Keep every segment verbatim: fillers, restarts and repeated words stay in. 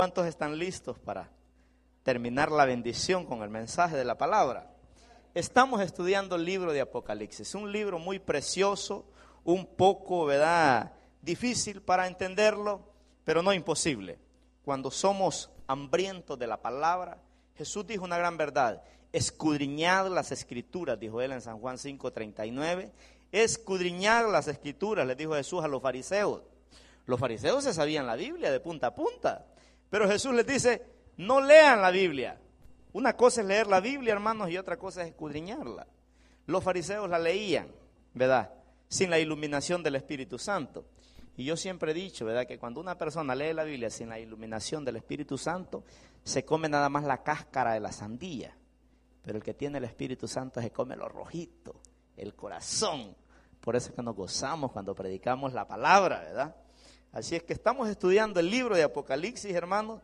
¿Cuántos están listos para terminar la bendición con el mensaje de la palabra? Estamos estudiando el libro de Apocalipsis, un libro muy precioso, un poco, ¿verdad?, difícil para entenderlo, pero no imposible. Cuando somos hambrientos de la palabra, Jesús dijo una gran verdad: escudriñad las escrituras, dijo él en San Juan cinco treinta y nueve. Escudriñad las escrituras, les dijo Jesús a los fariseos. Los fariseos se sabían la Biblia de punta a punta, pero Jesús les dice: no lean la Biblia. Una cosa es leer la Biblia, hermanos, y otra cosa es escudriñarla. Los fariseos la leían, ¿verdad?, sin la iluminación del Espíritu Santo. Y yo siempre he dicho, ¿verdad?, que cuando una persona lee la Biblia sin la iluminación del Espíritu Santo, se come nada más la cáscara de la sandía. Pero el que tiene el Espíritu Santo se come lo rojito, el corazón. Por eso es que nos gozamos cuando predicamos la palabra, ¿verdad? Así es que estamos estudiando el libro de Apocalipsis, hermanos.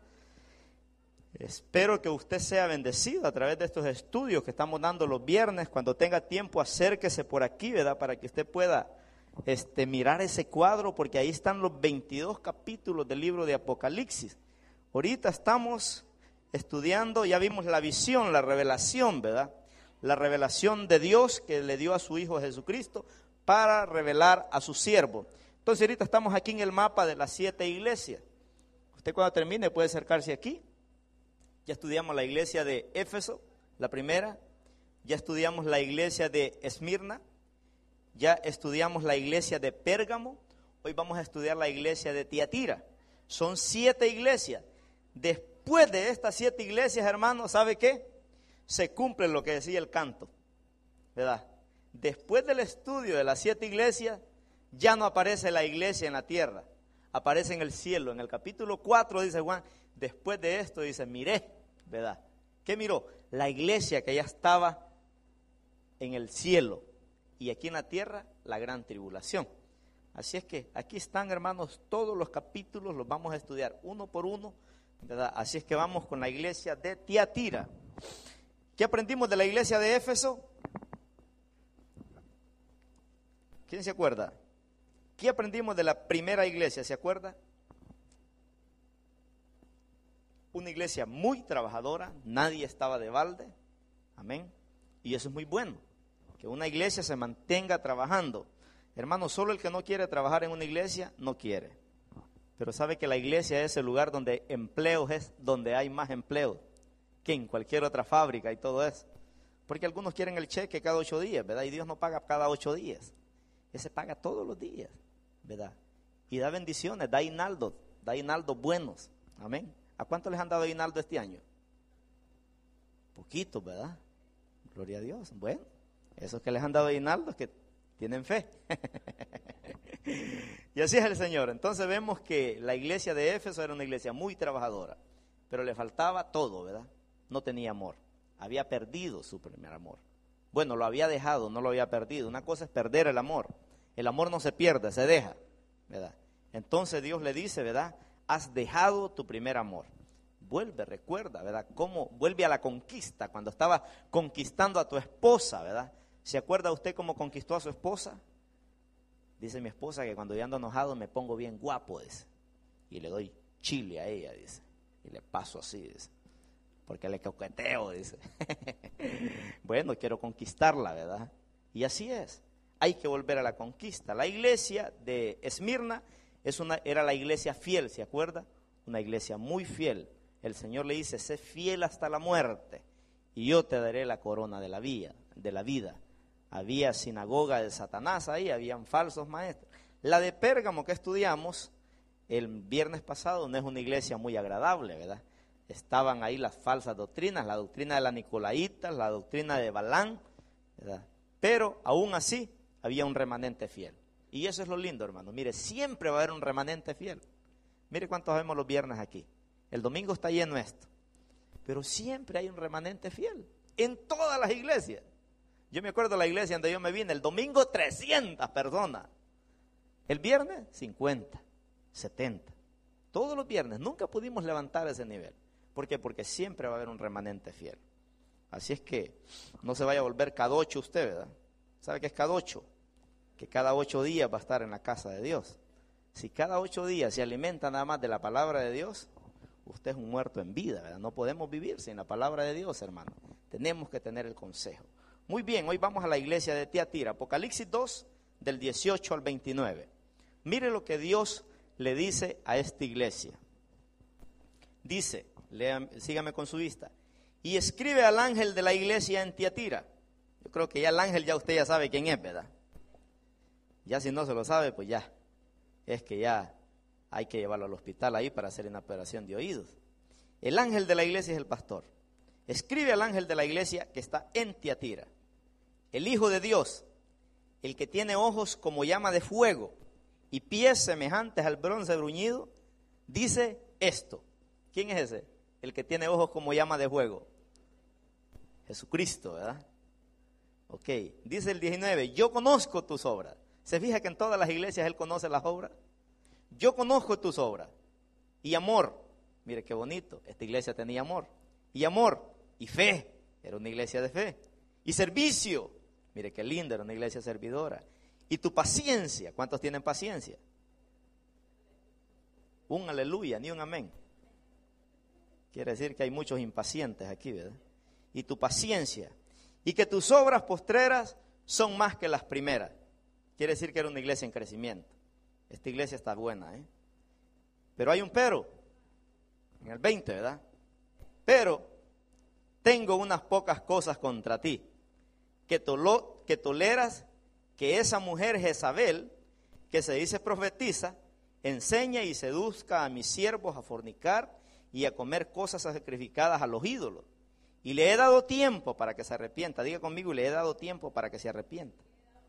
Espero que usted sea bendecido a través de estos estudios que estamos dando los viernes. Cuando tenga tiempo, acérquese por aquí, ¿verdad?, para que usted pueda este, mirar ese cuadro, porque ahí están los veintidós capítulos del libro de Apocalipsis. Ahorita estamos estudiando, ya vimos la visión, la revelación, ¿verdad? La revelación de Dios que le dio a su Hijo Jesucristo para revelar a su siervo. Entonces ahorita estamos aquí en el mapa de las siete iglesias. Usted cuando termine puede acercarse aquí. Ya estudiamos la iglesia de Éfeso, la primera. Ya estudiamos la iglesia de Esmirna. Ya estudiamos la iglesia de Pérgamo. Hoy vamos a estudiar la iglesia de Tiatira. Son siete iglesias. Después de estas siete iglesias, hermanos, ¿sabe qué? Se cumple lo que decía el canto, ¿verdad? Después del estudio de las siete iglesias, ya no aparece la iglesia en la tierra, aparece en el cielo. En el capítulo cuatro dice Juan, después de esto dice, miré, ¿verdad? ¿Qué miró? La iglesia que ya estaba en el cielo, y aquí en la tierra la gran tribulación. Así es que aquí están, hermanos, todos los capítulos, los vamos a estudiar uno por uno, ¿verdad? Así es que vamos con la iglesia de Tiatira. ¿Qué aprendimos de la iglesia de Éfeso? ¿Quién se acuerda? ¿Qué aprendimos de la primera iglesia? ¿Se acuerda? Una iglesia muy trabajadora, nadie estaba de balde, amén. Y eso es muy bueno, que una iglesia se mantenga trabajando. Hermano, solo el que no quiere trabajar en una iglesia, no quiere. Pero sabe que la iglesia es el lugar donde empleos es donde hay más empleo que en cualquier otra fábrica y todo eso. Porque algunos quieren el cheque cada ocho días, ¿verdad? Y Dios no paga cada ocho días. Ese paga todos los días, ¿verdad? Y da bendiciones, da aguinaldos, da aguinaldos buenos, amén. ¿A cuánto les han dado aguinaldo este año? Poquitos, ¿verdad? Gloria a Dios. Bueno, esos que les han dado aguinaldos que tienen fe. Y así es el Señor. Entonces vemos que la iglesia de Éfeso era una iglesia muy trabajadora, pero le faltaba todo, ¿verdad? No tenía amor, había perdido su primer amor. Bueno, lo había dejado, no lo había perdido. Una cosa es perder el amor. El amor no se pierde, se deja, ¿verdad? Entonces Dios le dice, ¿verdad? Has dejado tu primer amor. Vuelve, recuerda, ¿verdad? Cómo vuelve a la conquista, cuando estaba conquistando a tu esposa, ¿verdad? ¿Se acuerda usted cómo conquistó a su esposa? Dice mi esposa que cuando yo ando enojado me pongo bien guapo, dice. Y le doy chile a ella, dice. Y le paso así, dice. Porque le coqueteo, dice. Bueno, quiero conquistarla, ¿verdad? Y así es. Hay que volver a la conquista. La iglesia de Esmirna es una, era la iglesia fiel, ¿se acuerda? Una iglesia muy fiel. El Señor le dice, sé fiel hasta la muerte y yo te daré la corona de la vida, de la vida. Había sinagoga de Satanás ahí, habían falsos maestros. La de Pérgamo que estudiamos el viernes pasado no es una iglesia muy agradable, ¿verdad? Estaban ahí las falsas doctrinas, la doctrina de la Nicolaítas, la doctrina de Balán, ¿verdad? Pero aún así había un remanente fiel. Y eso es lo lindo, hermano. Mire, siempre va a haber un remanente fiel. Mire cuántos vemos los viernes aquí. El domingo está lleno esto. Pero siempre hay un remanente fiel. En todas las iglesias. Yo me acuerdo de la iglesia donde yo me vine. El domingo trescientas personas. El viernes cincuenta, setenta. Todos los viernes. Nunca pudimos levantar ese nivel. ¿Por qué? Porque siempre va a haber un remanente fiel. Así es que no se vaya a volver cadocho usted, ¿verdad? ¿Sabe qué es cadocho? Que cada ocho días va a estar en la casa de Dios. Si cada ocho días se alimenta nada más de la palabra de Dios, usted es un muerto en vida, ¿verdad? No podemos vivir sin la palabra de Dios, hermano. Tenemos que tener el consejo. Muy bien, hoy vamos a la iglesia de Tiatira, Apocalipsis dos, del dieciocho al veintinueve. Mire lo que Dios le dice a esta iglesia. Dice, léame, sígame con su vista. Y escribe al ángel de la iglesia en Tiatira. Yo creo que ya el ángel, ya usted ya sabe quién es, ¿verdad? Ya si no se lo sabe, pues ya. Es que ya hay que llevarlo al hospital ahí para hacer una operación de oídos. El ángel de la iglesia es el pastor. Escribe al ángel de la iglesia que está en Tiatira. El Hijo de Dios, el que tiene ojos como llama de fuego y pies semejantes al bronce bruñido, dice esto. ¿Quién es ese? El que tiene ojos como llama de fuego. Jesucristo, ¿verdad? Ok, dice el diecinueve, yo conozco tus obras. ¿Se fija que en todas las iglesias Él conoce las obras? Yo conozco tus obras. Y amor, mire qué bonito, esta iglesia tenía amor. Y amor, y fe, era una iglesia de fe. Y servicio, mire qué lindo, era una iglesia servidora. Y tu paciencia, ¿cuántos tienen paciencia? Un aleluya, ni un amén. Quiere decir que hay muchos impacientes aquí, ¿verdad? Y tu paciencia, y que tus obras postreras son más que las primeras. Quiere decir que era una iglesia en crecimiento. Esta iglesia está buena, ¿eh? Pero hay un pero, en el veinte, ¿verdad? Pero tengo unas pocas cosas contra ti, que, tolo, que toleras que esa mujer Jezabel, que se dice profetiza, enseña y seduzca a mis siervos a fornicar y a comer cosas sacrificadas a los ídolos. Y le he dado tiempo para que se arrepienta. Diga conmigo, le he dado tiempo para que se arrepienta.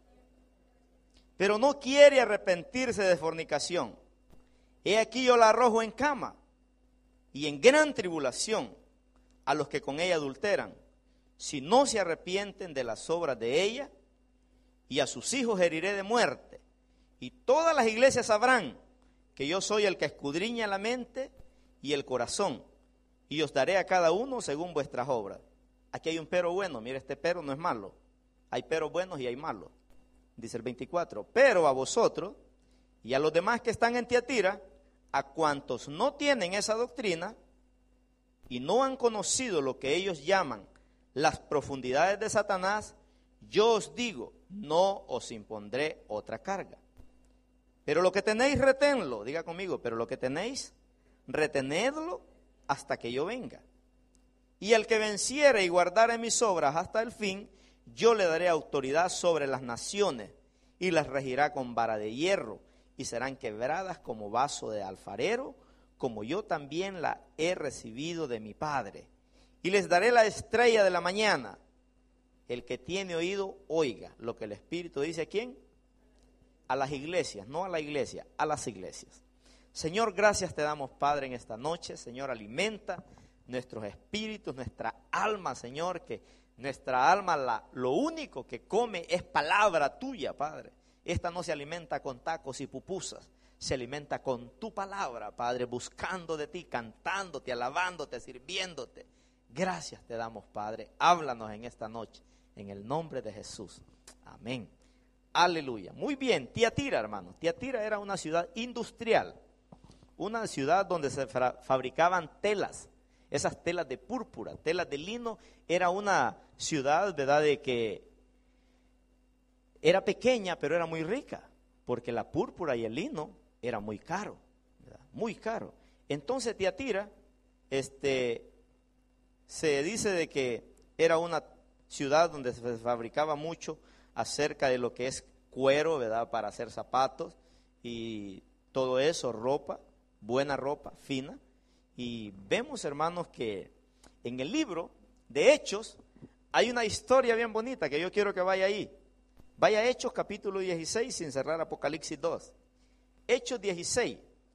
Pero no quiere arrepentirse de fornicación. He aquí yo la arrojo en cama y en gran tribulación a los que con ella adulteran, si no se arrepienten de las obras de ella, y a sus hijos heriré de muerte. Y todas las iglesias sabrán que yo soy el que escudriña la mente y el corazón, y os daré a cada uno según vuestras obras. Aquí hay un pero bueno, mire, este pero no es malo. Hay peros buenos y hay malos. Dice el veinticuatro, pero a vosotros y a los demás que están en Tiatira, a cuantos no tienen esa doctrina y no han conocido lo que ellos llaman las profundidades de Satanás, yo os digo, no os impondré otra carga. Pero lo que tenéis, retenlo, diga conmigo, pero lo que tenéis, retenedlo hasta que yo venga. Y al que venciere y guardare mis obras hasta el fin, yo le daré autoridad sobre las naciones y las regirá con vara de hierro y serán quebradas como vaso de alfarero, como yo también la he recibido de mi Padre. Y les daré la estrella de la mañana. El que tiene oído, oiga lo que el Espíritu dice. ¿A quién? A las iglesias, no a la iglesia, a las iglesias. Señor, gracias te damos, Padre, en esta noche. Señor, alimenta nuestros espíritus, nuestra alma, Señor, que nuestra alma la, lo único que come es palabra tuya, Padre. Esta no se alimenta con tacos y pupusas, se alimenta con tu palabra, Padre, buscando de ti, cantándote, alabándote, sirviéndote. Gracias te damos, Padre. Háblanos en esta noche, en el nombre de Jesús. Amén. Aleluya. Muy bien, Tiatira, hermano. Tiatira era una ciudad industrial, una ciudad donde se fabricaban telas. Esas telas de púrpura, telas de lino, era una ciudad, ¿verdad?, de que era pequeña, pero era muy rica, porque la púrpura y el lino era muy caro, ¿verdad? Muy caro. Entonces Tiatira, este, se dice de que era una ciudad donde se fabricaba mucho acerca de lo que es cuero, ¿verdad?, para hacer zapatos y todo eso, ropa, buena ropa, fina. Y vemos, hermanos, que en el libro de Hechos hay una historia bien bonita que yo quiero que vaya ahí. Vaya a Hechos capítulo dieciséis sin cerrar Apocalipsis dos. Hechos dieciséis.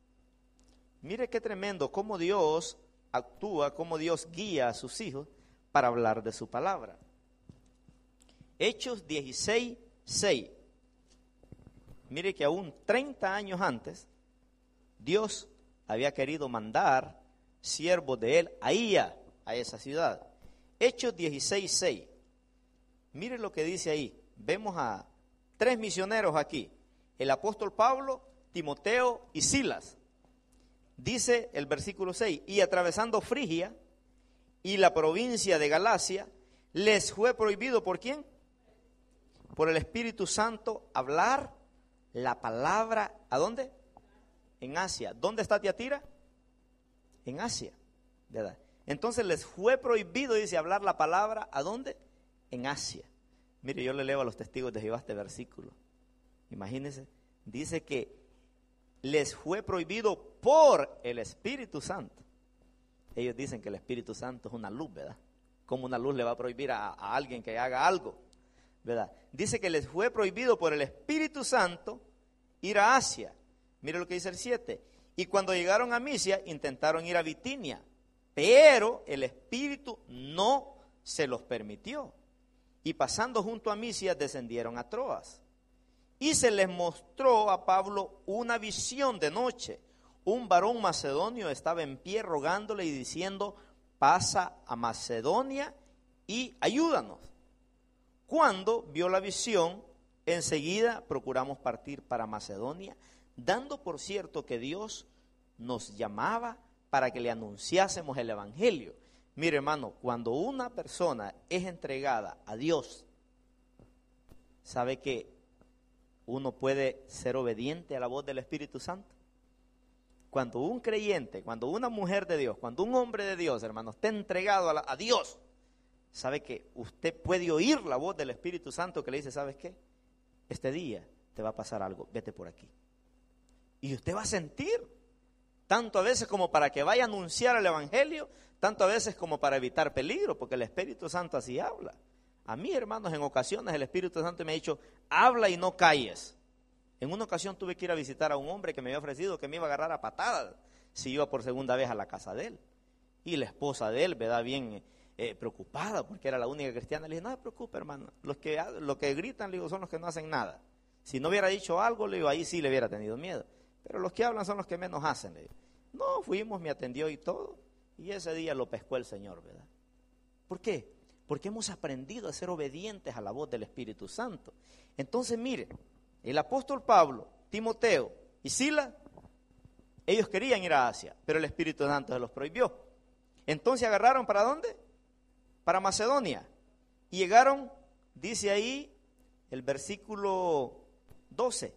Mire qué tremendo cómo Dios actúa, cómo Dios guía a sus hijos para hablar de su palabra. Hechos dieciséis, seis. Mire que aún treinta años antes, Dios había querido mandar siervos de él ahí a, a esa ciudad. Hechos dieciséis, seis. Mire lo que dice ahí. Vemos a tres misioneros aquí. El apóstol Pablo, Timoteo y Silas. dice el versículo seis, y atravesando Frigia y la provincia de Galacia, les fue prohibido, ¿por quién? Por el Espíritu Santo, hablar la palabra, ¿a dónde? En Asia. ¿Dónde está Tiatira? En Asia, ¿verdad? Entonces les fue prohibido, dice, hablar la palabra, ¿a dónde? En Asia. Mire, yo le leo a los testigos de Jehová este versículo. Imagínense, dice que les fue prohibido por el Espíritu Santo. Ellos dicen que el Espíritu Santo es una luz, ¿verdad? ¿Cómo una luz le va a prohibir a, a alguien que haga algo? ¿Verdad? Dice que les fue prohibido por el Espíritu Santo ir a Asia. Mire lo que dice el siete. Y cuando llegaron a Misia, intentaron ir a Bitinia, pero el Espíritu no se los permitió. Y pasando junto a Misia, descendieron a Troas. Y se les mostró a Pablo una visión de noche. Un varón macedonio estaba en pie rogándole y diciendo, pasa a Macedonia y ayúdanos. Cuando vio la visión, enseguida procuramos partir para Macedonia, dando por cierto que Dios nos llamaba para que le anunciásemos el evangelio. Mire, hermano, cuando una persona es entregada a Dios, ¿sabe que uno puede ser obediente a la voz del Espíritu Santo? Cuando un creyente, cuando una mujer de Dios, cuando un hombre de Dios, hermano, esté entregado a, la, a Dios, ¿sabe que usted puede oír la voz del Espíritu Santo que le dice, ¿sabes qué? Este día te va a pasar algo, vete por aquí. Y usted va a sentir, tanto a veces como para que vaya a anunciar el evangelio, tanto a veces como para evitar peligro, porque el Espíritu Santo así habla. A mí, hermanos, en ocasiones el Espíritu Santo me ha dicho, habla y no calles. En una ocasión tuve que ir a visitar a un hombre que me había ofrecido que me iba a agarrar a patadas si iba por segunda vez a la casa de él. Y la esposa de él, ¿verdad? Bien eh, preocupada, porque era la única cristiana. Le dije, no se preocupe, hermano, los que, los que gritan, le digo, son los que no hacen nada. Si no hubiera dicho algo, le digo, ahí sí le hubiera tenido miedo. Pero los que hablan son los que menos hacen, le digo. No, fuimos, me atendió y todo. Y ese día lo pescó el Señor, ¿verdad? ¿Por qué? Porque hemos aprendido a ser obedientes a la voz del Espíritu Santo. Entonces, mire, el apóstol Pablo, Timoteo y Silas, ellos querían ir a Asia, pero el Espíritu Santo se los prohibió. Entonces agarraron, ¿para dónde? Para Macedonia. Y llegaron, dice ahí el versículo doce,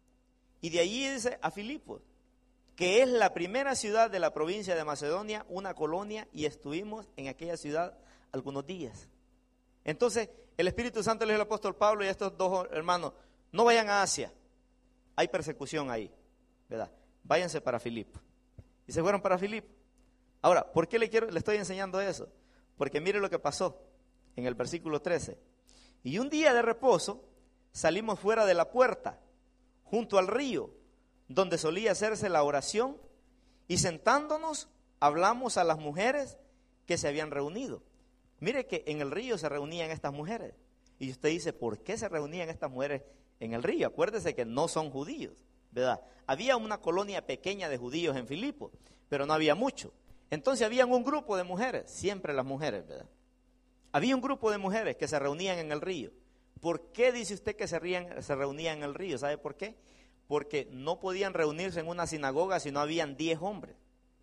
y de allí dice a Filipos, que es la primera ciudad de la provincia de Macedonia, una colonia, y estuvimos en aquella ciudad algunos días. Entonces el Espíritu Santo le dijo al apóstol Pablo y a estos dos hermanos, no vayan a Asia, hay persecución ahí, ¿verdad? Váyanse para Filipo. Y se fueron para Filipo. Ahora, ¿por qué le, quiero, le estoy enseñando eso? Porque mire lo que pasó en el versículo trece. Y un día de reposo salimos fuera de la puerta, junto al río, donde solía hacerse la oración, y sentándonos hablamos a las mujeres que se habían reunido. Mire que en el río se reunían estas mujeres. Y usted dice, ¿por qué se reunían estas mujeres en el río? Acuérdese que no son judíos, ¿verdad? Había una colonia pequeña de judíos en Filipo, pero no había mucho. Entonces había un grupo de mujeres, siempre las mujeres, ¿verdad? Había un grupo de mujeres que se reunían en el río. ¿Por qué dice usted que se, rían, se reunían en el río? ¿Sabe por qué? Porque no podían reunirse en una sinagoga si no habían diez hombres.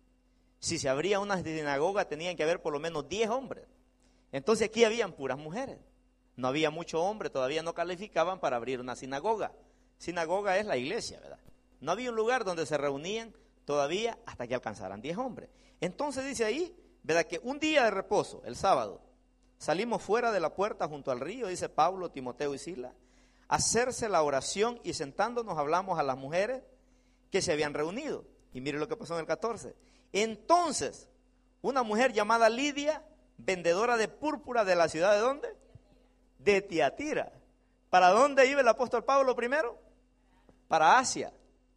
Si se abría una sinagoga tenían que haber por lo menos diez hombres. Entonces aquí habían puras mujeres. No había mucho hombre, todavía no calificaban para abrir una sinagoga. Sinagoga es la iglesia, ¿verdad? No había un lugar donde se reunían todavía hasta que alcanzaran diez hombres. Entonces dice ahí, ¿verdad? Que un día de reposo, el sábado, salimos fuera de la puerta junto al río, dice Pablo, Timoteo y Silas, a hacerse la oración, y sentándonos hablamos a las mujeres que se habían reunido. Y mire lo que pasó en el catorce. Entonces, una mujer llamada Lidia, vendedora de púrpura de la ciudad de ¿dónde? De Tiatira. ¿Para dónde iba el apóstol Pablo primero? Para Asia.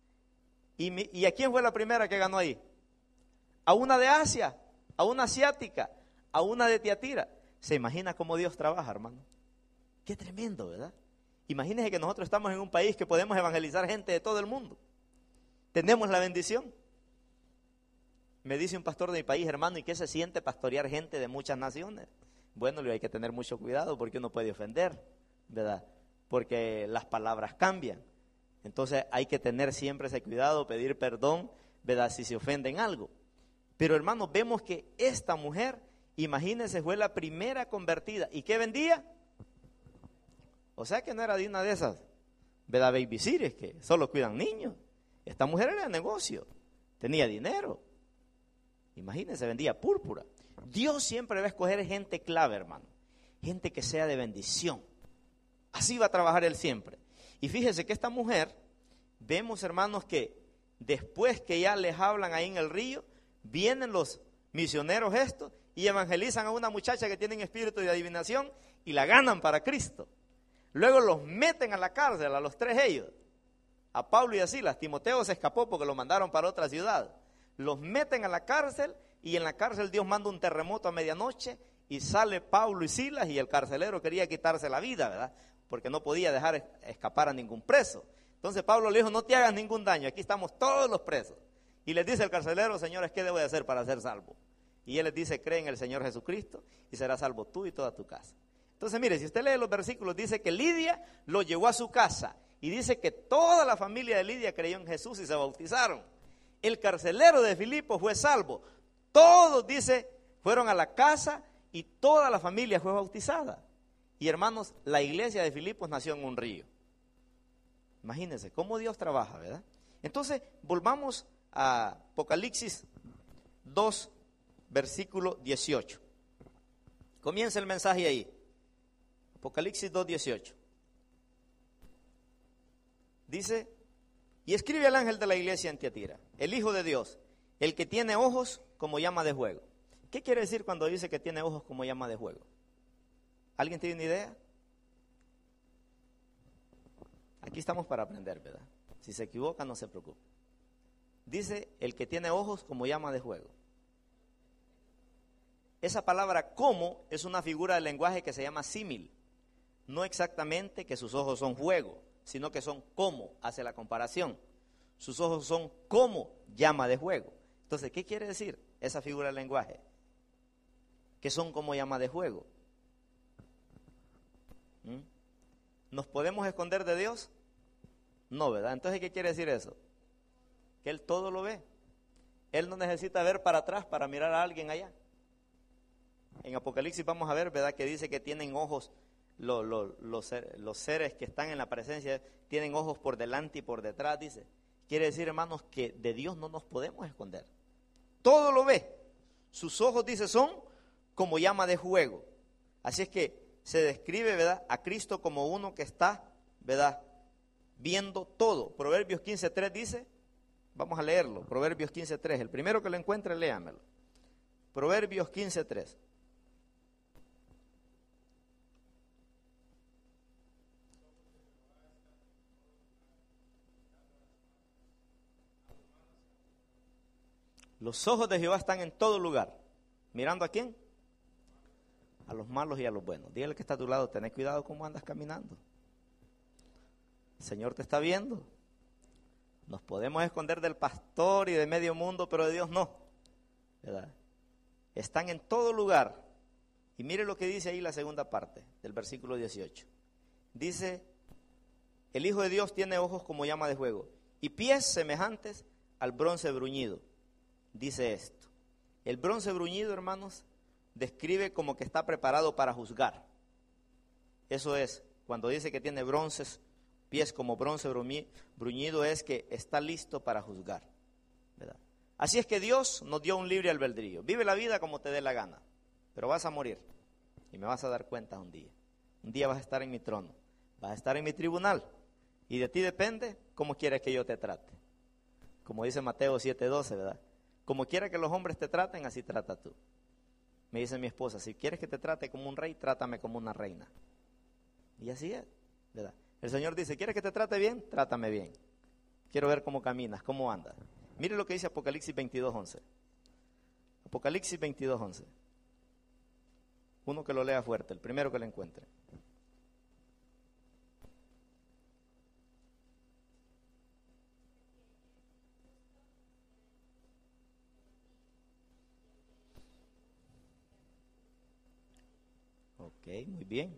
¿Y, mi, ¿Y a quién fue la primera que ganó ahí? A una de Asia, a una asiática, a una de Tiatira. ¿Se imagina cómo Dios trabaja, hermano? Qué tremendo, ¿verdad? Imagínense que nosotros estamos en un país que podemos evangelizar gente de todo el mundo. Tenemos la bendición. Me dice un pastor de mi país, hermano, ¿y qué se siente pastorear gente de muchas naciones? Bueno, hay que tener mucho cuidado porque uno puede ofender, ¿verdad? Porque las palabras cambian. Entonces hay que tener siempre ese cuidado, pedir perdón, ¿verdad? Si se ofende en algo. Pero hermanos, vemos que esta mujer, imagínense, fue la primera convertida. ¿Y qué vendía? O sea que no era de una de esas, ¿verdad? Babysitters que solo cuidan niños. Esta mujer era de negocio, tenía dinero. Imagínense, vendía púrpura. Dios siempre va a escoger gente clave, hermano. Gente que sea de bendición. Así va a trabajar Él siempre. Y fíjese que esta mujer, vemos, hermanos, que después que ya les hablan ahí en el río, vienen los misioneros estos y evangelizan a una muchacha que tiene espíritu de adivinación y la ganan para Cristo. Luego los meten a la cárcel, a los tres ellos, a Pablo y a Silas. Timoteo se escapó porque lo mandaron para otra ciudad. Los meten a la cárcel y en la cárcel Dios manda un terremoto a medianoche y sale Pablo y Silas y el carcelero quería quitarse la vida, ¿verdad? Porque no podía dejar escapar a ningún preso. Entonces Pablo le dijo, no te hagas ningún daño, aquí estamos todos los presos. Y les dice el carcelero, señores, ¿qué debo de hacer para ser salvo? Y él les dice, cree en el Señor Jesucristo y serás salvo tú y toda tu casa. Entonces mire, si usted lee los versículos, dice que Lidia lo llevó a su casa y dice que toda la familia de Lidia creyó en Jesús y se bautizaron. El carcelero de Filipo fue salvo. Todos, dice, fueron a la casa y toda la familia fue bautizada. Y hermanos, la iglesia de Filipos nació en un río. Imagínense cómo Dios trabaja, ¿verdad? Entonces, volvamos a Apocalipsis dos, versículo dieciocho. Comienza el mensaje ahí. Apocalipsis dos, dieciocho. Dice, y escribe al ángel de la iglesia en Tiatira, el Hijo de Dios, el que tiene ojos como llama de fuego. ¿Qué quiere decir cuando dice que tiene ojos como llama de fuego? ¿Alguien tiene una idea? Aquí estamos para aprender, ¿verdad? Si se equivoca, no se preocupe. Dice, el que tiene ojos como llama de fuego. Esa palabra como es una figura del lenguaje que se llama símil. No exactamente que sus ojos son fuego, sino que son como, hace la comparación. Sus ojos son como llama de fuego. Entonces, ¿qué quiere decir esa figura del lenguaje? Que son como llama de fuego. ¿Mm? ¿Nos podemos esconder de Dios? No, ¿verdad? Entonces, ¿qué quiere decir eso? Que Él todo lo ve. Él no necesita ver para atrás para mirar a alguien allá. En Apocalipsis vamos a ver, ¿verdad? Que dice que tienen ojos, los, los, los, los seres que están en la presencia, tienen ojos por delante y por detrás, dice. Quiere decir, hermanos, que de Dios no nos podemos esconder. Todo lo ve. Sus ojos, dice, son como llama de fuego. Así es que se describe, ¿verdad?, a Cristo como uno que está, ¿verdad?, viendo todo. Proverbios quince tres dice, vamos a leerlo, Proverbios quince tres, el primero que lo encuentre, léamelo. Proverbios quince tres. Los ojos de Jehová están en todo lugar. ¿Mirando a quién? A los malos y a los buenos. Dígale que está a tu lado, ten cuidado cómo andas caminando. El Señor te está viendo. Nos podemos esconder del pastor y de medio mundo, pero de Dios no, ¿verdad? Están en todo lugar. Y mire lo que dice ahí la segunda parte del versículo dieciocho. Dice, el Hijo de Dios tiene ojos como llama de fuego y pies semejantes al bronce bruñido. Dice esto. El bronce bruñido, hermanos, describe como que está preparado para juzgar. Eso es, cuando dice que tiene bronces, pies como bronce bruñido, es que está listo para juzgar, ¿verdad? Así es que Dios nos dio un libre albedrío. Vive la vida como te dé la gana, pero vas a morir y me vas a dar cuenta un día. Un día vas a estar en mi trono, vas a estar en mi tribunal y de ti depende cómo quieres que yo te trate. Como dice Mateo siete doce, ¿verdad? Como quiera que los hombres te traten, así trata tú. Me dice mi esposa, si quieres que te trate como un rey, trátame como una reina. Y así es, ¿verdad? El Señor dice, ¿quieres que te trate bien? Trátame bien. Quiero ver cómo caminas, cómo andas. Mire lo que dice Apocalipsis veintidós once. Apocalipsis veintidós once. Uno que lo lea fuerte, el primero que lo encuentre. Ok, muy bien.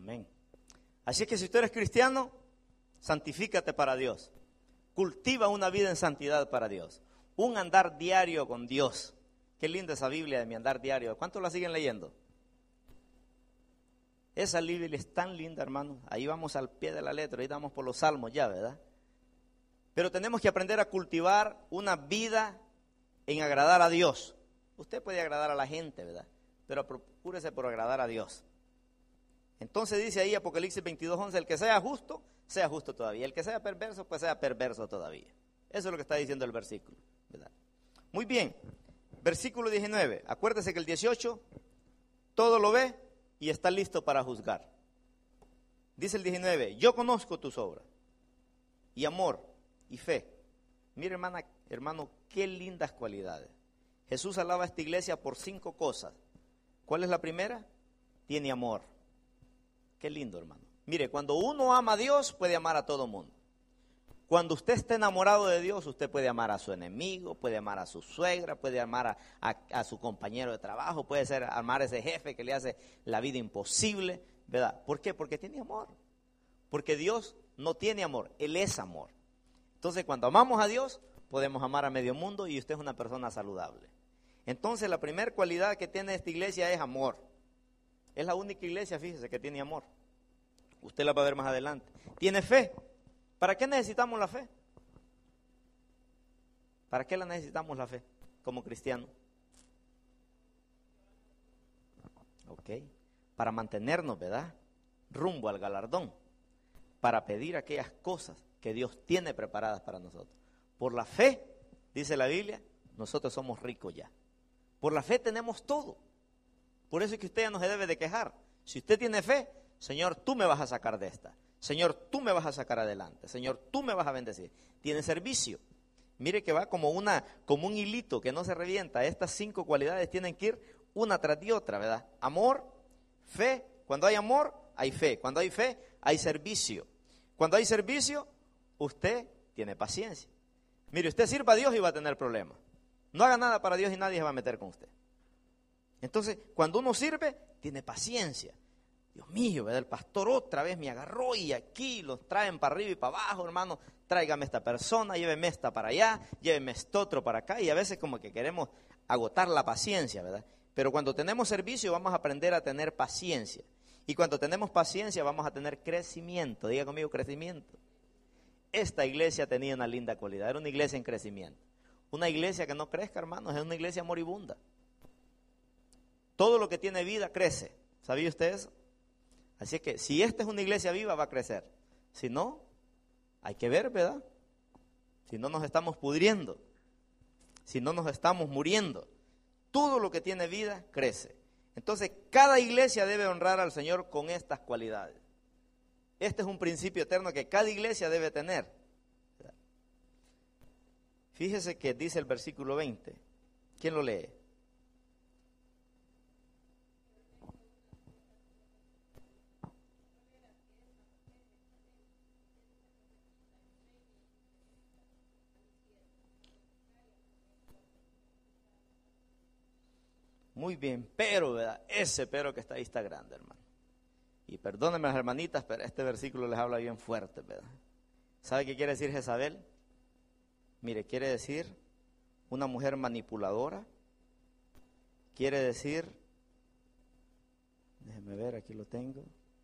Amén. Así es que si usted eres cristiano, santifícate para Dios. Cultiva una vida en santidad para Dios. Un andar diario con Dios. Qué linda esa Biblia de mi andar diario. ¿Cuántos la siguen leyendo? Esa Biblia es tan linda, hermano. Ahí vamos al pie de la letra, ahí vamos por los salmos ya, ¿verdad? Pero tenemos que aprender a cultivar una vida en agradar a Dios. Usted puede agradar a la gente, ¿verdad? Pero procúrese por agradar a Dios. Entonces dice ahí Apocalipsis veintidós once, el que sea justo, sea justo todavía. El que sea perverso, pues sea perverso todavía. Eso es lo que está diciendo el versículo, ¿verdad? Muy bien. Versículo diecinueve. Acuérdese que el dieciocho todo lo ve y está listo para juzgar. Dice el diecinueve, yo conozco tus obras, y amor, y fe. Mire, hermana, hermano, qué lindas cualidades. Jesús alaba a esta iglesia por cinco cosas. ¿Cuál es la primera? Tiene amor. Qué lindo, hermano. Mire, cuando uno ama a Dios, puede amar a todo mundo. Cuando usted esté enamorado de Dios, usted puede amar a su enemigo, puede amar a su suegra, puede amar a, a, a su compañero de trabajo, puede ser amar a ese jefe que le hace la vida imposible, ¿verdad? ¿Por qué? Porque tiene amor. Porque Dios no tiene amor, Él es amor. Entonces, cuando amamos a Dios, podemos amar a medio mundo y usted es una persona saludable. Entonces, la primera cualidad que tiene esta iglesia es amor. Es la única iglesia, fíjese, que tiene amor. Usted la va a ver más adelante. Tiene fe. ¿Para qué necesitamos la fe? ¿Para qué la necesitamos la fe como cristianos? Ok. Para mantenernos, ¿verdad? Rumbo al galardón. Para pedir aquellas cosas que Dios tiene preparadas para nosotros. Por la fe, dice la Biblia, nosotros somos ricos ya. Por la fe tenemos todo. Por eso es que usted ya no se debe de quejar. Si usted tiene fe, Señor, tú me vas a sacar de esta. Señor, tú me vas a sacar adelante. Señor, tú me vas a bendecir. Tiene servicio. Mire que va como, una, como un hilito que no se revienta. Estas cinco cualidades tienen que ir una tras de otra, ¿verdad? Amor, fe. Cuando hay amor, hay fe. Cuando hay fe, hay servicio. Cuando hay servicio, usted tiene paciencia. Mire, usted sirva a Dios y va a tener problemas. No haga nada para Dios y nadie se va a meter con usted. Entonces, cuando uno sirve, tiene paciencia. Dios mío, ¿verdad? El pastor otra vez me agarró y aquí los traen para arriba y para abajo, hermano. Tráigame esta persona, lléveme esta para allá, lléveme esto otro para acá. Y a veces como que queremos agotar la paciencia, ¿verdad? Pero cuando tenemos servicio vamos a aprender a tener paciencia. Y cuando tenemos paciencia vamos a tener crecimiento. Diga conmigo, crecimiento. Esta iglesia tenía una linda cualidad, era una iglesia en crecimiento. Una iglesia que no crezca, hermanos, es una iglesia moribunda. Todo lo que tiene vida crece. ¿Sabía usted eso? Así que si esta es una iglesia viva, va a crecer. Si no, hay que ver, ¿verdad? Si no nos estamos pudriendo, si no nos estamos muriendo, todo lo que tiene vida crece. Entonces, cada iglesia debe honrar al Señor con estas cualidades. Este es un principio eterno que cada iglesia debe tener. Fíjese que dice el versículo veinte. ¿Quién lo lee? Muy bien, pero, ¿verdad? Ese pero que está ahí está grande, hermano. Y perdónenme las hermanitas, pero este versículo les habla bien fuerte, ¿verdad? ¿Sabe qué quiere decir Jezabel? Mire, quiere decir una mujer manipuladora. Quiere decir, déjeme ver, aquí lo tengo.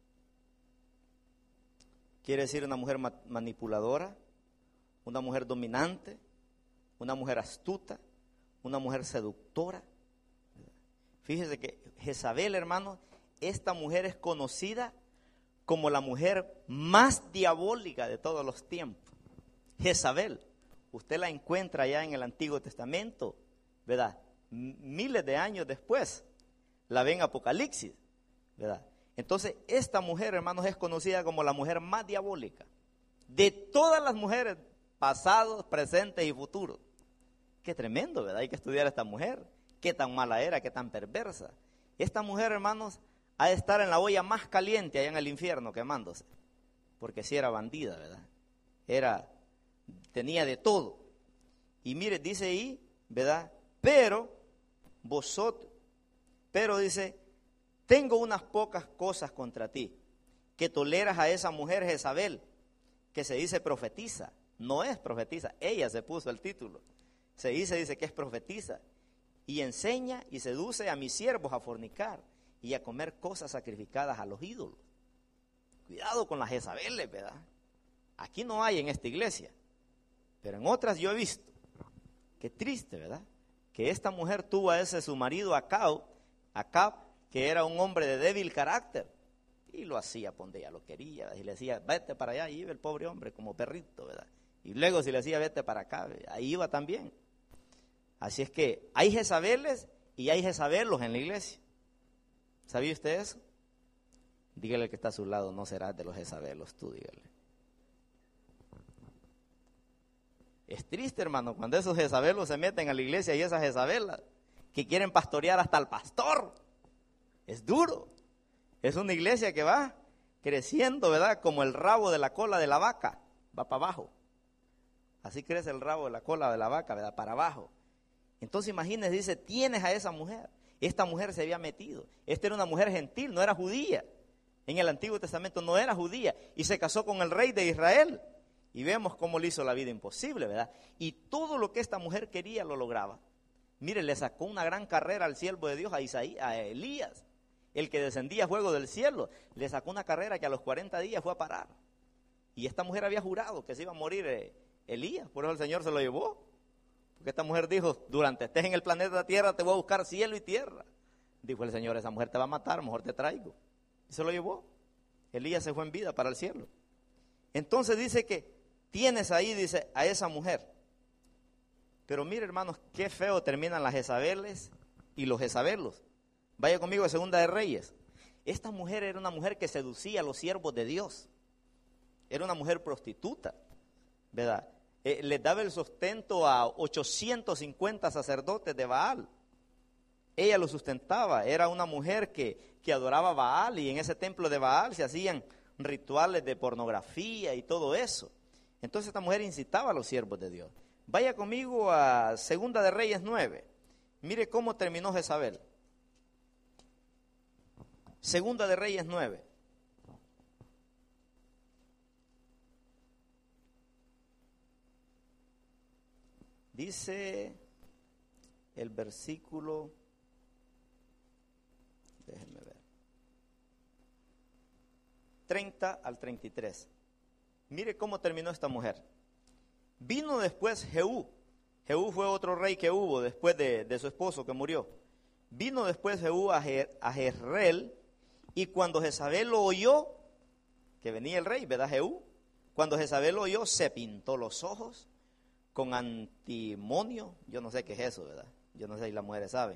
Quiere decir una mujer ma- manipuladora, una mujer dominante, una mujer astuta, una mujer seductora. Fíjese que Jezabel, hermano, esta mujer es conocida como la mujer más diabólica de todos los tiempos. Jezabel, usted la encuentra ya en el Antiguo Testamento, ¿verdad? M- miles de años después, la ve en Apocalipsis, ¿verdad? Entonces, esta mujer, hermanos, es conocida como la mujer más diabólica de todas las mujeres, pasados, presentes y futuros. Qué tremendo, ¿verdad? Hay que estudiar a esta mujer. Qué tan mala era, qué tan perversa. Esta mujer, hermanos, ha de estar en la olla más caliente allá en el infierno quemándose. Porque sí era bandida, ¿verdad? Era, tenía de todo. Y mire, dice ahí, ¿verdad? Pero, vosotros, pero dice, tengo unas pocas cosas contra ti. que toleras a esa mujer Jezabel, que se dice profetiza. No es profetiza, ella se puso el título. Se dice, dice que es profetiza. Y enseña y seduce a mis siervos a fornicar y a comer cosas sacrificadas a los ídolos. Cuidado con las Jezabeles, ¿verdad? Aquí no hay en esta iglesia, pero en otras yo he visto. Qué triste, ¿verdad? Que esta mujer tuvo a ese su marido Acab, Acab, que era un hombre de débil carácter, y lo hacía donde ella lo quería, ¿verdad? Y le decía, vete para allá, y iba el pobre hombre como perrito, ¿verdad? Y luego si le decía, vete para acá, ahí iba también. Así es que hay Jezabeles y hay Jezabelos en la iglesia. ¿Sabía usted eso? Dígale al que está a su lado, no serás de los Jezabelos, tú dígale. Es triste, hermano, cuando esos Jezabelos se meten a la iglesia y esas Jezabelas que quieren pastorear hasta el pastor. Es duro. Es una iglesia que va creciendo, ¿verdad? Como el rabo de la cola de la vaca, va para abajo. Así crece el rabo de la cola de la vaca, ¿verdad? Para abajo. Entonces imagínense, dice, tienes a esa mujer. Esta mujer se había metido. Esta era una mujer gentil, no era judía. En el Antiguo Testamento no era judía. Y se casó con el rey de Israel. Y vemos cómo le hizo la vida imposible, ¿verdad? Y todo lo que esta mujer quería lo lograba. Mire, le sacó una gran carrera al siervo de Dios, a Isaías, a Elías, el que descendía a fuego del cielo. Le sacó una carrera que a los cuarenta días fue a parar. Y esta mujer había jurado que se iba a morir eh, Elías, por eso el Señor se lo llevó. Porque esta mujer dijo, durante estés en el planeta Tierra te voy a buscar cielo y tierra. Dijo el Señor, esa mujer te va a matar, mejor te traigo. Y se lo llevó. Elías se fue en vida para el cielo. Entonces dice que tienes ahí, dice, a esa mujer. Pero mire, hermanos, qué feo terminan las Jezabeles y los Jezabelos. Vaya conmigo a Segunda de Reyes. Esta mujer era una mujer que seducía a los siervos de Dios. Era una mujer prostituta, ¿verdad? Eh, les daba el sustento a ochocientos cincuenta sacerdotes de Baal. Ella lo sustentaba. Era una mujer que, que adoraba a Baal, y en ese templo de Baal se hacían rituales de pornografía y todo eso. Entonces esta mujer incitaba a los siervos de Dios. Vaya conmigo a Segunda de Reyes nueve. Mire cómo terminó Jezabel. Segunda de Reyes nueve. Dice el versículo, déjenme ver, treinta al treinta y tres. Mire cómo terminó esta mujer. Vino después Jehú. Jehú fue otro rey que hubo después de, de su esposo que murió. Vino después Jehú a, Jer, a Jezreel, y cuando Jezabel lo oyó, que venía el rey, ¿verdad? Jehú. Cuando Jezabel lo oyó, se pintó los ojos con antimonio. Yo no sé qué es eso, ¿verdad? Yo no sé si las mujeres saben.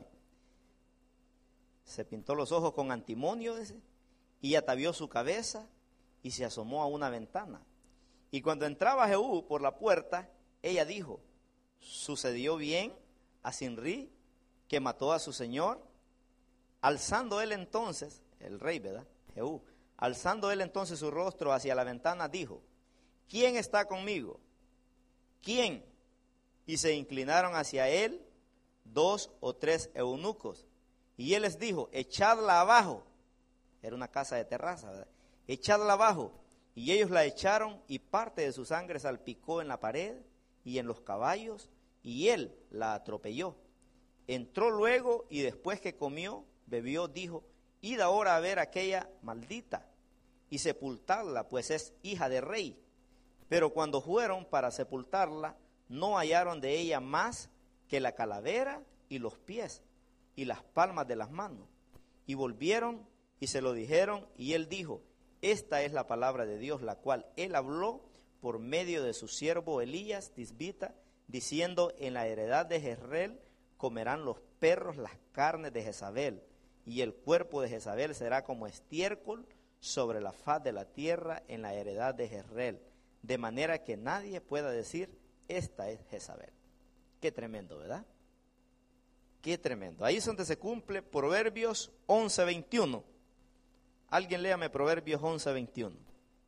Se pintó los ojos con antimonio, ese, y atavió su cabeza y se asomó a una ventana. Y cuando entraba Jehú por la puerta, ella dijo, ¿sucedió bien a Sinri, que mató a su señor? Alzando él entonces, el rey, ¿verdad? Jehú, alzando él entonces su rostro hacia la ventana, dijo, ¿quién está conmigo? ¿Quién? Y se inclinaron hacia él dos o tres eunucos. Y él les dijo, echadla abajo. Era una casa de terraza, ¿verdad? Echadla abajo. Y ellos la echaron, y parte de su sangre salpicó en la pared y en los caballos, y él la atropelló. Entró luego, y después que comió, bebió, dijo, id ahora a ver a aquella maldita y sepultarla, pues es hija de rey. Pero cuando fueron para sepultarla, no hallaron de ella más que la calavera y los pies y las palmas de las manos. Y volvieron y se lo dijeron, y él dijo, esta es la palabra de Dios, la cual él habló por medio de su siervo Elías Tisbita, diciendo, en la heredad de Jezreel comerán los perros las carnes de Jezabel, y el cuerpo de Jezabel será como estiércol sobre la faz de la tierra en la heredad de Jezreel, de manera que nadie pueda decir, esta es Jezabel. Qué tremendo, ¿verdad? Qué tremendo. Ahí es donde se cumple Proverbios once veintiuno. Alguien léame Proverbios once veintiuno.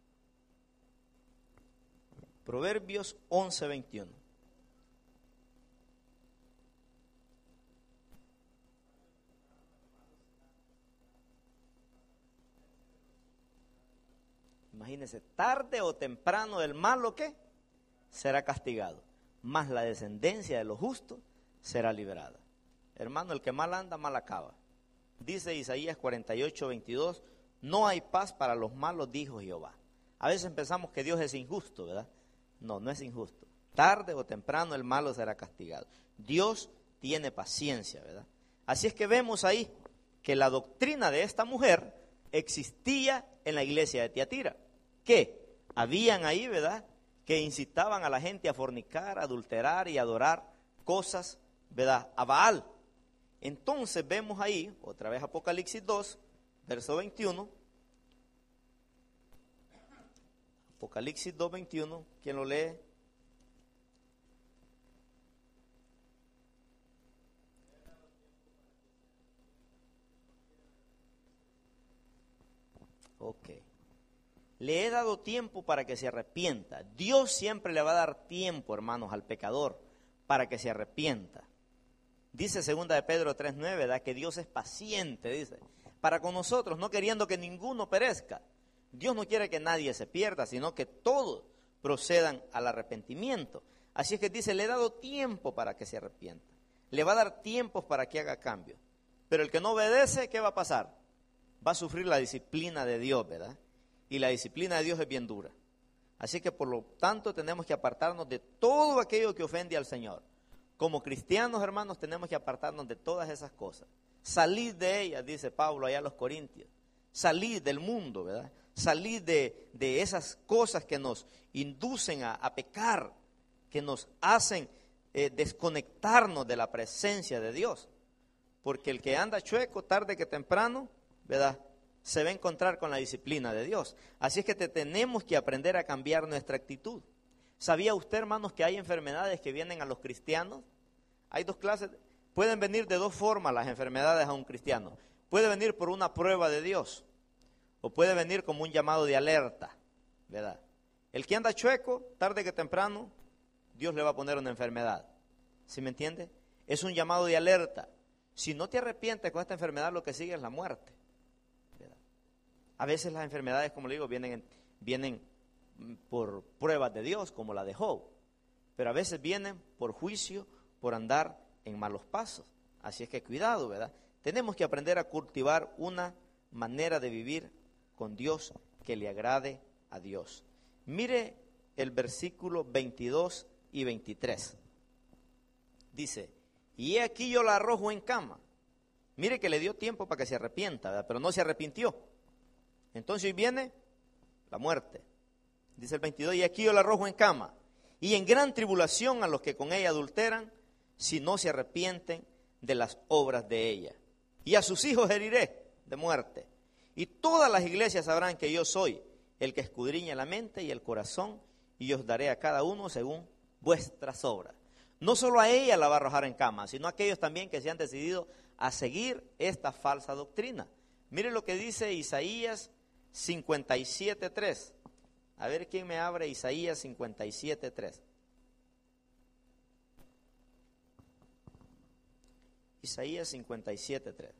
Proverbios once veintiuno. Imagínense, tarde o temprano el malo, ¿qué? Será castigado, mas la descendencia de los justos será liberada. Hermano, el que mal anda, mal acaba. Dice Isaías cuarenta y ocho, veintidós, no hay paz para los malos, dijo Jehová. A veces pensamos que Dios es injusto, ¿verdad? No, no es injusto. Tarde o temprano el malo será castigado. Dios tiene paciencia, ¿verdad? Así es que vemos ahí que la doctrina de esta mujer existía en la iglesia de Tiatira. ¿Qué? Habían ahí, ¿verdad?, que incitaban a la gente a fornicar, adulterar y adorar cosas, ¿verdad?, a Baal. Entonces vemos ahí, otra vez Apocalipsis dos, verso veintiuno. Apocalipsis dos, veintiuno, ¿quién lo lee? Ok. Le he dado tiempo para que se arrepienta. Dios siempre le va a dar tiempo, hermanos, al pecador para que se arrepienta. Dice segunda de Pedro tres nueve, ¿verdad?, que Dios es paciente, dice, para con nosotros, no queriendo que ninguno perezca. Dios no quiere que nadie se pierda, sino que todos procedan al arrepentimiento. Así es que dice, le he dado tiempo para que se arrepienta. Le va a dar tiempos para que haga cambios. Pero el que no obedece, ¿qué va a pasar? Va a sufrir la disciplina de Dios, ¿verdad? Y la disciplina de Dios es bien dura. Así que por lo tanto tenemos que apartarnos de todo aquello que ofende al Señor. Como cristianos, hermanos, tenemos que apartarnos de todas esas cosas. Salid de ellas, dice Pablo allá a los Corintios. Salid del mundo, ¿verdad? Salid de, de esas cosas que nos inducen a, a pecar, que nos hacen eh, desconectarnos de la presencia de Dios. Porque el que anda chueco, tarde que temprano, ¿verdad?, se va a encontrar con la disciplina de Dios. Así es que te tenemos que aprender a cambiar nuestra actitud. ¿Sabía usted, hermanos, que hay enfermedades que vienen a los cristianos? Hay dos clases. Pueden venir de dos formas las enfermedades a un cristiano. Puede venir por una prueba de Dios o puede venir como un llamado de alerta, ¿verdad? El que anda chueco, tarde que temprano, Dios le va a poner una enfermedad. ¿Sí me entiende? Es un llamado de alerta. Si no te arrepientes con esta enfermedad, lo que sigue es la muerte, ¿verdad? A veces las enfermedades, como le digo, vienen, vienen por pruebas de Dios, como la de Job. Pero a veces vienen por juicio, por andar en malos pasos. Así es que cuidado, ¿verdad? Tenemos que aprender a cultivar una manera de vivir con Dios que le agrade a Dios. Mire el versículo veintidós y veintitrés. Dice, y he aquí yo la arrojo en cama. Mire que le dio tiempo para que se arrepienta, ¿verdad?, pero no se arrepintió. Entonces hoy viene la muerte. Dice el veintidós, y aquí yo la arrojo en cama, y en gran tribulación a los que con ella adulteran, si no se arrepienten de las obras de ella. Y a sus hijos heriré de muerte. Y todas las iglesias sabrán que yo soy el que escudriña la mente y el corazón, y os daré a cada uno según vuestras obras. No solo a ella la va a arrojar en cama, sino a aquellos también que se han decidido a seguir esta falsa doctrina. Mire lo que dice Isaías cincuenta y siete, tres. A ver quién me abre Isaías cincuenta y siete, tres. Isaías cincuenta y siete, tres.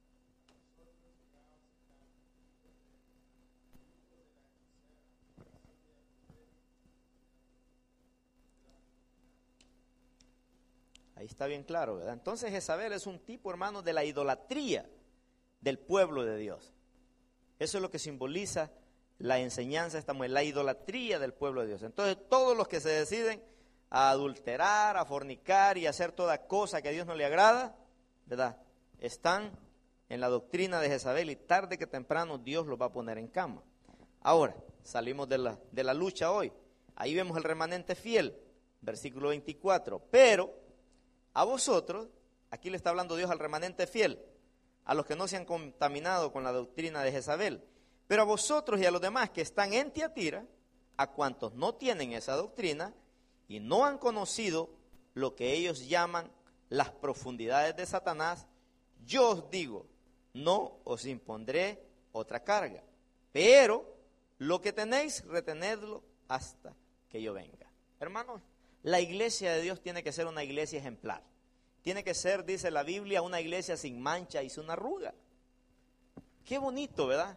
Ahí está bien claro, ¿verdad? Entonces Jezabel es un tipo, hermano, de la idolatría del pueblo de Dios. Eso es lo que simboliza la enseñanza de esta mujer, la idolatría del pueblo de Dios. Entonces todos los que se deciden a adulterar, a fornicar y a hacer toda cosa que a Dios no le agrada, ¿verdad?, están en la doctrina de Jezabel y tarde que temprano Dios los va a poner en cama. Ahora, salimos de la, de la lucha hoy. Ahí vemos el remanente fiel, versículo veinticuatro. Pero a vosotros, aquí le está hablando Dios al remanente fiel, a los que no se han contaminado con la doctrina de Jezabel. Pero a vosotros y a los demás que están en Tiatira, a cuantos no tienen esa doctrina y no han conocido lo que ellos llaman las profundidades de Satanás, yo os digo, no os impondré otra carga, pero lo que tenéis, retenedlo hasta que yo venga. Hermanos, la iglesia de Dios tiene que ser una iglesia ejemplar. Tiene que ser, dice la Biblia, una iglesia sin mancha y sin arruga. Qué bonito, ¿verdad?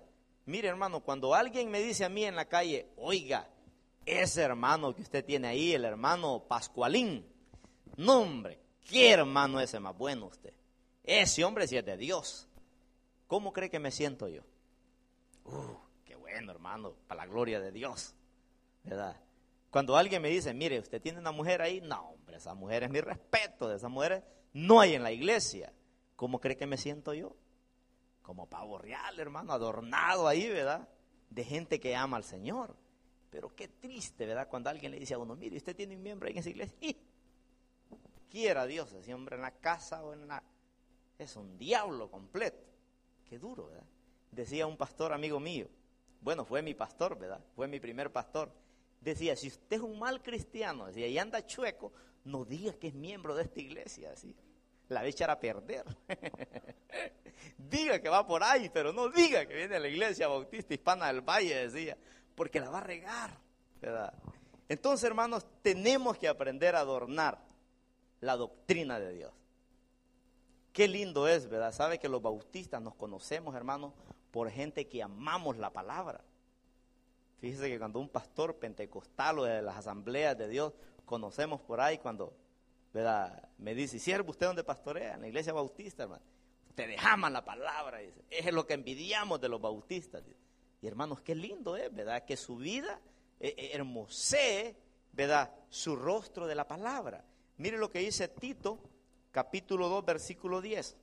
Mire, hermano, cuando alguien me dice a mí en la calle, oiga, ese hermano que usted tiene ahí, el hermano Pascualín, no hombre, qué hermano ese más bueno usted. Ese hombre sí es de Dios. ¿Cómo cree que me siento yo? Uh, qué bueno, hermano, para la gloria de Dios, ¿verdad? Cuando alguien me dice, mire, usted tiene una mujer ahí, no, hombre, esa mujer es mi respeto, de esas mujeres no hay en la iglesia. ¿Cómo cree que me siento yo? Como pavo real, hermano, adornado ahí, ¿verdad? De gente que ama al Señor. Pero qué triste, ¿verdad? Cuando alguien le dice a uno, mire, usted tiene un miembro ahí en esa iglesia, ¡y! Quiera Dios, ese hombre en la casa o en la... es un diablo completo. Qué duro, ¿verdad? Decía un pastor amigo mío, bueno, fue mi pastor, ¿verdad? Fue mi primer pastor. Decía, si usted es un mal cristiano, decía, y anda chueco, no diga que es miembro de esta iglesia, decía. La va a echar a perder. Diga que va por ahí, pero no diga que viene a la iglesia bautista hispana del Valle, decía, porque la va a regar, ¿verdad? Entonces, hermanos, tenemos que aprender a adornar la doctrina de Dios. Qué lindo es, ¿verdad? Sabe que los bautistas nos conocemos, hermanos, por gente que amamos la palabra. Fíjese que cuando un pastor pentecostal o de las asambleas de Dios, conocemos por ahí cuando, ¿verdad? Me dice, siervo, ¿usted dónde pastorea? En la iglesia bautista, hermano. Ustedes aman la palabra, dice. Es lo que envidiamos de los bautistas. Dice. Y hermanos, qué lindo es, ¿verdad? Que su vida eh, hermosee, ¿verdad? Su rostro de la palabra. Mire lo que dice Tito, capítulo dos, versículo diez.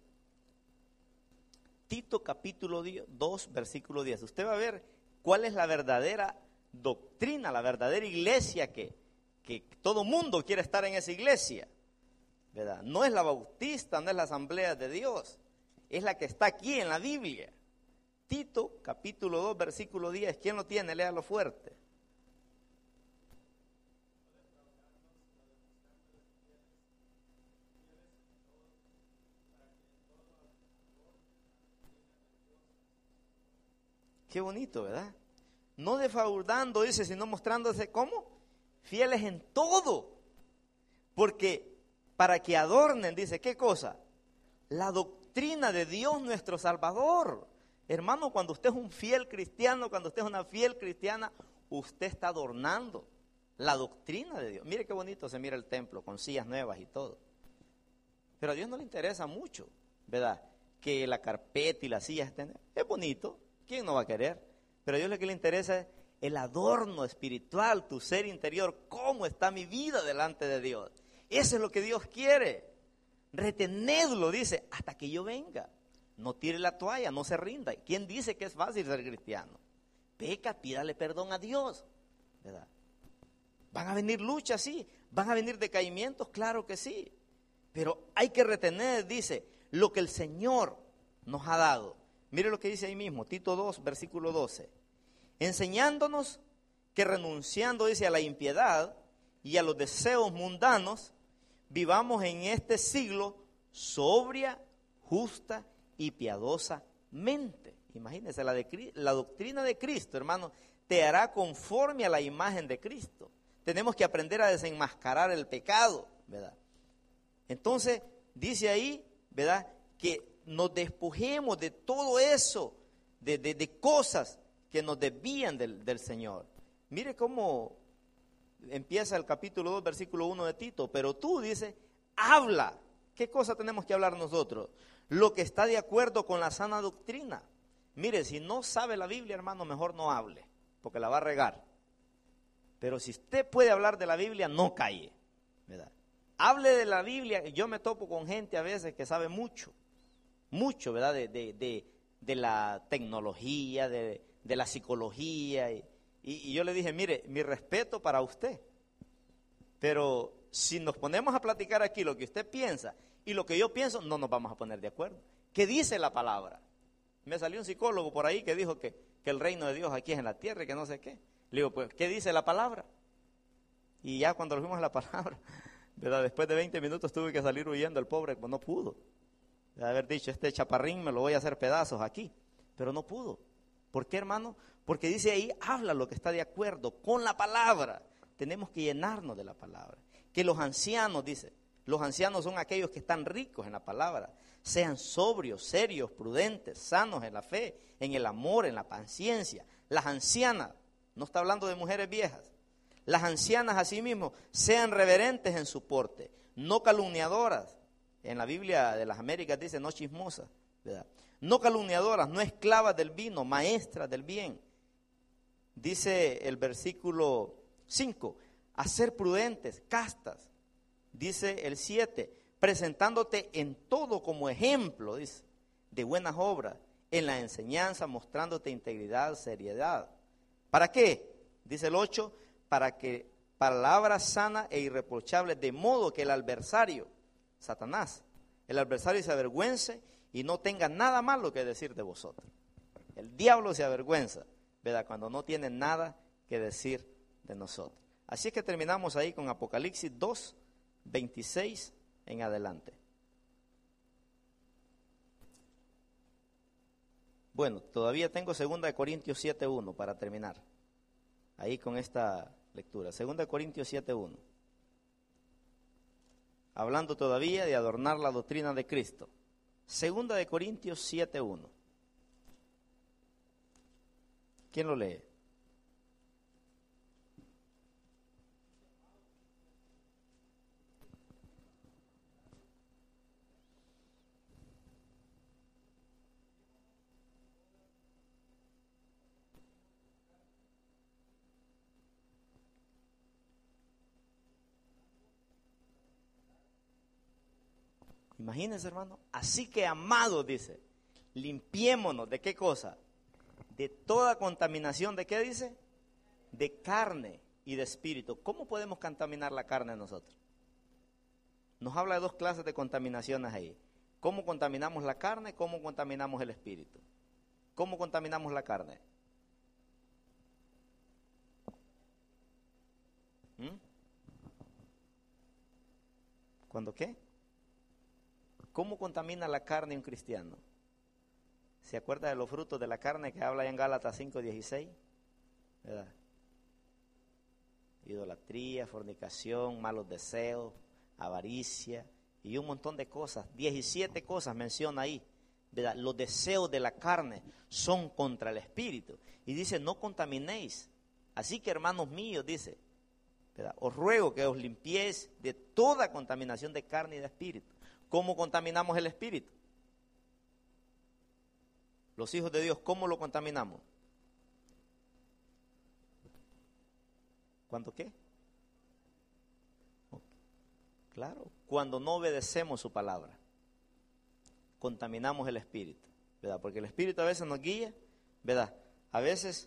Tito, capítulo dos, versículo diez. Usted va a ver cuál es la verdadera doctrina, la verdadera iglesia que, que todo mundo quiere estar en esa iglesia, ¿verdad? No es la bautista, no es la asamblea de Dios, es la que está aquí en la Biblia. Tito, capítulo dos, versículo diez. ¿Quién lo tiene? Léalo fuerte. Qué bonito, ¿verdad? No defraudando, dice, sino mostrándose, ¿cómo? Fieles en todo. Porque para que adornen, dice, ¿qué cosa? La doctrina de Dios nuestro Salvador. Hermano, cuando usted es un fiel cristiano, cuando usted es una fiel cristiana, usted está adornando la doctrina de Dios. Mire qué bonito se mira el templo, con sillas nuevas y todo. Pero a Dios no le interesa mucho, ¿verdad? Que la carpeta y las sillas estén... Es bonito. ¿Quién no va a querer? Pero a Dios lo que le interesa es el adorno espiritual, tu ser interior. ¿Cómo está mi vida delante de Dios? Eso es lo que Dios quiere. Retenedlo, dice, hasta que yo venga. No tire la toalla, no se rinda. ¿Quién dice que es fácil ser cristiano? Peca, pídale perdón a Dios, ¿verdad? ¿Van a venir luchas? Sí. ¿Van a venir decaimientos? Claro que sí. Pero hay que retener, dice, lo que el Señor nos ha dado. Mire lo que dice ahí mismo, Tito dos, versículo doce. Enseñándonos que renunciando, dice, a la impiedad y a los deseos mundanos, vivamos en este siglo sobria, justa y piadosamente. Imagínense, la, de, la doctrina de Cristo, hermano, te hará conforme a la imagen de Cristo. Tenemos que aprender a desenmascarar el pecado, ¿verdad? Entonces, dice ahí, ¿verdad?, que nos despojemos de todo eso, de, de, de cosas que nos desvían del, del Señor. Mire cómo empieza el capítulo dos, versículo uno de Tito. Pero tú, dice, habla. ¿Qué cosa tenemos que hablar nosotros? Lo que está de acuerdo con la sana doctrina. Mire, si no sabe la Biblia, hermano, mejor no hable, porque la va a regar. Pero si usted puede hablar de la Biblia, no calle, ¿verdad? Hable de la Biblia. Yo me topo con gente a veces que sabe mucho. Mucho, ¿verdad? De, de, de, de la tecnología, de, de la psicología. Y, y, y yo le dije, mire, mi respeto para usted. Pero si nos ponemos a platicar aquí lo que usted piensa y lo que yo pienso, no nos vamos a poner de acuerdo. ¿Qué dice la palabra? Me salió un psicólogo por ahí que dijo que, que el reino de Dios aquí es en la tierra y que no sé qué. Le digo, pues, ¿qué dice la palabra? Y ya cuando lo fuimos a la palabra, ¿verdad? Después de veinte minutos tuve que salir huyendo, el pobre, pues no pudo. De haber dicho, este chaparrín me lo voy a hacer pedazos aquí, pero no pudo. ¿Por qué, hermano? Porque dice ahí, habla lo que está de acuerdo con la palabra. Tenemos que llenarnos de la palabra. Que los ancianos, dice, Los ancianos son aquellos que están ricos en la palabra. Sean sobrios, serios, prudentes, sanos en la fe, en el amor, en la paciencia. Las ancianas, no está hablando de mujeres viejas. Las ancianas asimismo sean reverentes en su porte, no calumniadoras. En la Biblia de las Américas dice no chismosas, ¿verdad? No calumniadoras, no esclavas del vino, maestras del bien. Dice el versículo cinco, a ser prudentes, castas. Dice el siete, presentándote en todo como ejemplo, dice, de buenas obras, en la enseñanza, mostrándote integridad, seriedad. ¿Para qué? Dice el ocho, para que palabras sanas e irreprochables, de modo que el adversario, Satanás, el adversario se avergüence y no tenga nada malo que decir de vosotros. El diablo se avergüenza, ¿verdad? Cuando no tiene nada que decir de nosotros. Así es que terminamos ahí con Apocalipsis dos, veintiséis en adelante. Bueno, todavía tengo segunda de Corintios siete, uno para terminar. Ahí con esta lectura. segunda de Corintios siete, uno. Hablando todavía de adornar la doctrina de Cristo. segunda de Corintios siete, uno. ¿Quién lo lee? Imagínense, hermano. Así que, amados, dice, limpiémonos. ¿De qué cosa? De toda contaminación. ¿De qué dice? De carne y de espíritu. ¿Cómo podemos contaminar la carne nosotros? Nos habla de dos clases de contaminaciones ahí. ¿Cómo contaminamos la carne? ¿Cómo contaminamos el espíritu? ¿Cómo contaminamos la carne? ¿Mm? ¿Cuándo qué? ¿Cómo contamina la carne un cristiano? ¿Se acuerda de los frutos de la carne que habla en Gálatas cinco dieciséis? ¿Verdad? Idolatría, fornicación, malos deseos, avaricia y un montón de cosas. diecisiete cosas menciona ahí, ¿verdad? Los deseos de la carne son contra el espíritu. Y dice, no contaminéis. Así que, hermanos míos, dice, ¿verdad? Os ruego que os limpiéis de toda contaminación de carne y de espíritu. ¿Cómo contaminamos el espíritu? Los hijos de Dios, ¿cómo lo contaminamos? ¿Cuándo qué? Claro, cuando no obedecemos su palabra, contaminamos el espíritu, ¿verdad? Porque el espíritu a veces nos guía, ¿verdad? A veces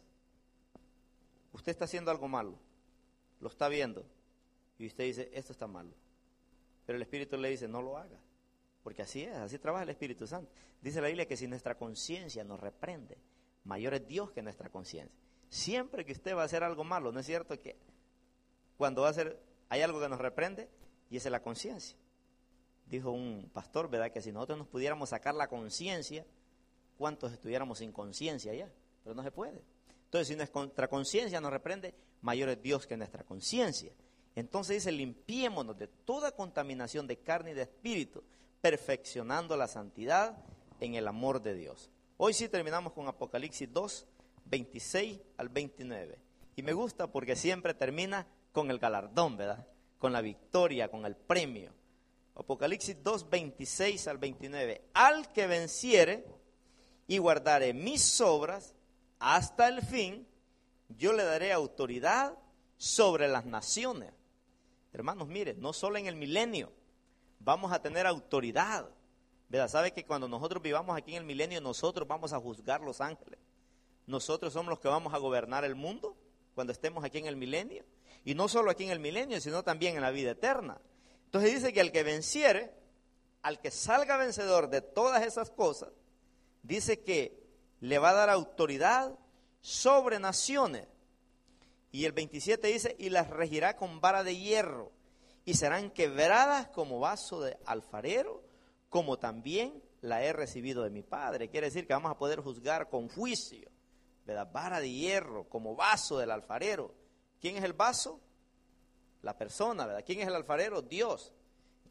usted está haciendo algo malo, lo está viendo, y usted dice, esto está malo. Pero el espíritu le dice, no lo haga. Porque así es, así trabaja el Espíritu Santo. Dice la Biblia que si nuestra conciencia nos reprende, mayor es Dios que nuestra conciencia. Siempre que usted va a hacer algo malo, ¿no es cierto que cuando va a hacer, hay algo que nos reprende? Y esa es la conciencia. Dijo un pastor, ¿verdad? Que si nosotros nos pudiéramos sacar la conciencia, ¿cuántos estuviéramos sin conciencia ya? Pero no se puede. Entonces, si nuestra conciencia nos reprende, mayor es Dios que nuestra conciencia. Entonces dice, limpiémonos de toda contaminación de carne y de espíritu, perfeccionando la santidad en el amor de Dios. Hoy sí terminamos con Apocalipsis dos, veintiséis al veintinueve. Y me gusta porque siempre termina con el galardón, ¿verdad? Con la victoria, con el premio. Apocalipsis dos, veintiséis al veintinueve. Al que venciere y guardare mis obras hasta el fin, yo le daré autoridad sobre las naciones. Hermanos, miren, no solo en el milenio vamos a tener autoridad, ¿verdad? ¿Sabe que cuando nosotros vivamos aquí en el milenio, nosotros vamos a juzgar los ángeles? Nosotros somos los que vamos a gobernar el mundo cuando estemos aquí en el milenio. Y no solo aquí en el milenio, sino también en la vida eterna. Entonces dice que al que venciere, al que salga vencedor de todas esas cosas, dice que le va a dar autoridad sobre naciones. Y el veintisiete dice, y las regirá con vara de hierro, y serán quebradas como vaso de alfarero, como también la he recibido de mi Padre. Quiere decir que vamos a poder juzgar con juicio, ¿verdad? Vara de hierro, como vaso del alfarero. ¿Quién es el vaso? La persona, ¿verdad? ¿Quién es el alfarero? Dios.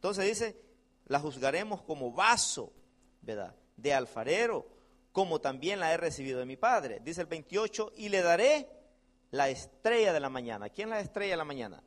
Entonces dice, la juzgaremos como vaso, ¿verdad?, de alfarero, como también la he recibido de mi Padre. Dice el veintiocho, y le daré la estrella de la mañana. ¿Quién es la estrella de la mañana?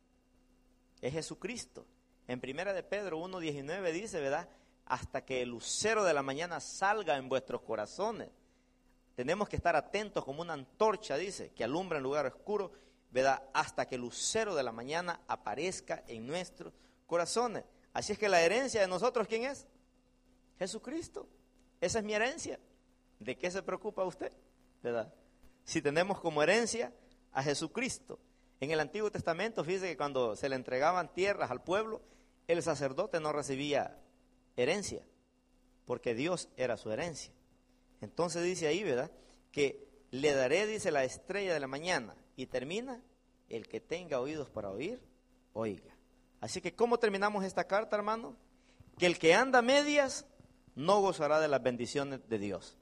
Es Jesucristo. En primera de Pedro uno diecinueve dice, ¿verdad?, hasta que el lucero de la mañana salga en vuestros corazones. Tenemos que estar atentos como una antorcha, dice, que alumbra en lugar oscuro, ¿verdad?, hasta que el lucero de la mañana aparezca en nuestros corazones. Así es que la herencia de nosotros, ¿quién es? Jesucristo. Esa es mi herencia. ¿De qué se preocupa usted? ¿Verdad? Si tenemos como herencia a Jesucristo. En el Antiguo Testamento, fíjese que cuando se le entregaban tierras al pueblo, el sacerdote no recibía herencia, porque Dios era su herencia. Entonces dice ahí, ¿verdad?, que le daré, dice, la estrella de la mañana, y termina, el que tenga oídos para oír, oiga. Así que, ¿cómo terminamos esta carta, hermano? Que el que anda a medias no gozará de las bendiciones de Dios.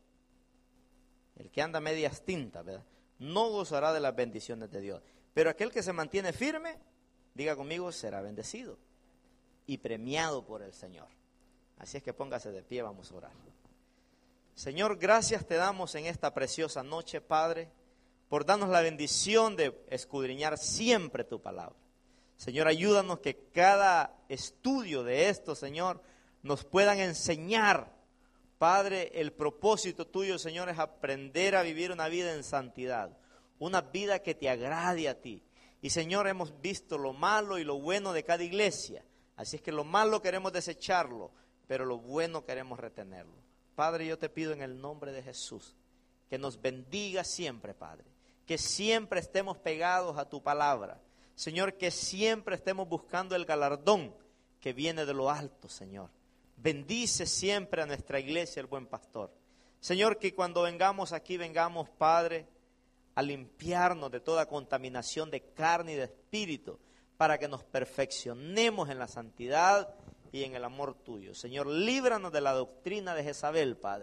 El que anda a medias tintas, ¿verdad?, no gozará de las bendiciones de Dios. Pero aquel que se mantiene firme, diga conmigo, será bendecido y premiado por el Señor. Así es que póngase de pie, vamos a orar. Señor, gracias te damos en esta preciosa noche, Padre, por darnos la bendición de escudriñar siempre tu palabra. Señor, ayúdanos que cada estudio de esto, Señor, nos puedan enseñar, Padre, el propósito tuyo, Señor, es aprender a vivir una vida en santidad, una vida que te agrade a ti. Y, Señor, hemos visto lo malo y lo bueno de cada iglesia, así es que lo malo queremos desecharlo, pero lo bueno queremos retenerlo. Padre, yo te pido en el nombre de Jesús, que nos bendiga siempre, Padre, que siempre estemos pegados a tu palabra. Señor, que siempre estemos buscando el galardón que viene de lo alto, Señor. Bendice siempre a nuestra iglesia, el buen pastor. Señor, que cuando vengamos aquí, vengamos, Padre, a limpiarnos de toda contaminación de carne y de espíritu, para que nos perfeccionemos en la santidad y en el amor tuyo. Señor, líbranos de la doctrina de Jezabel, Padre.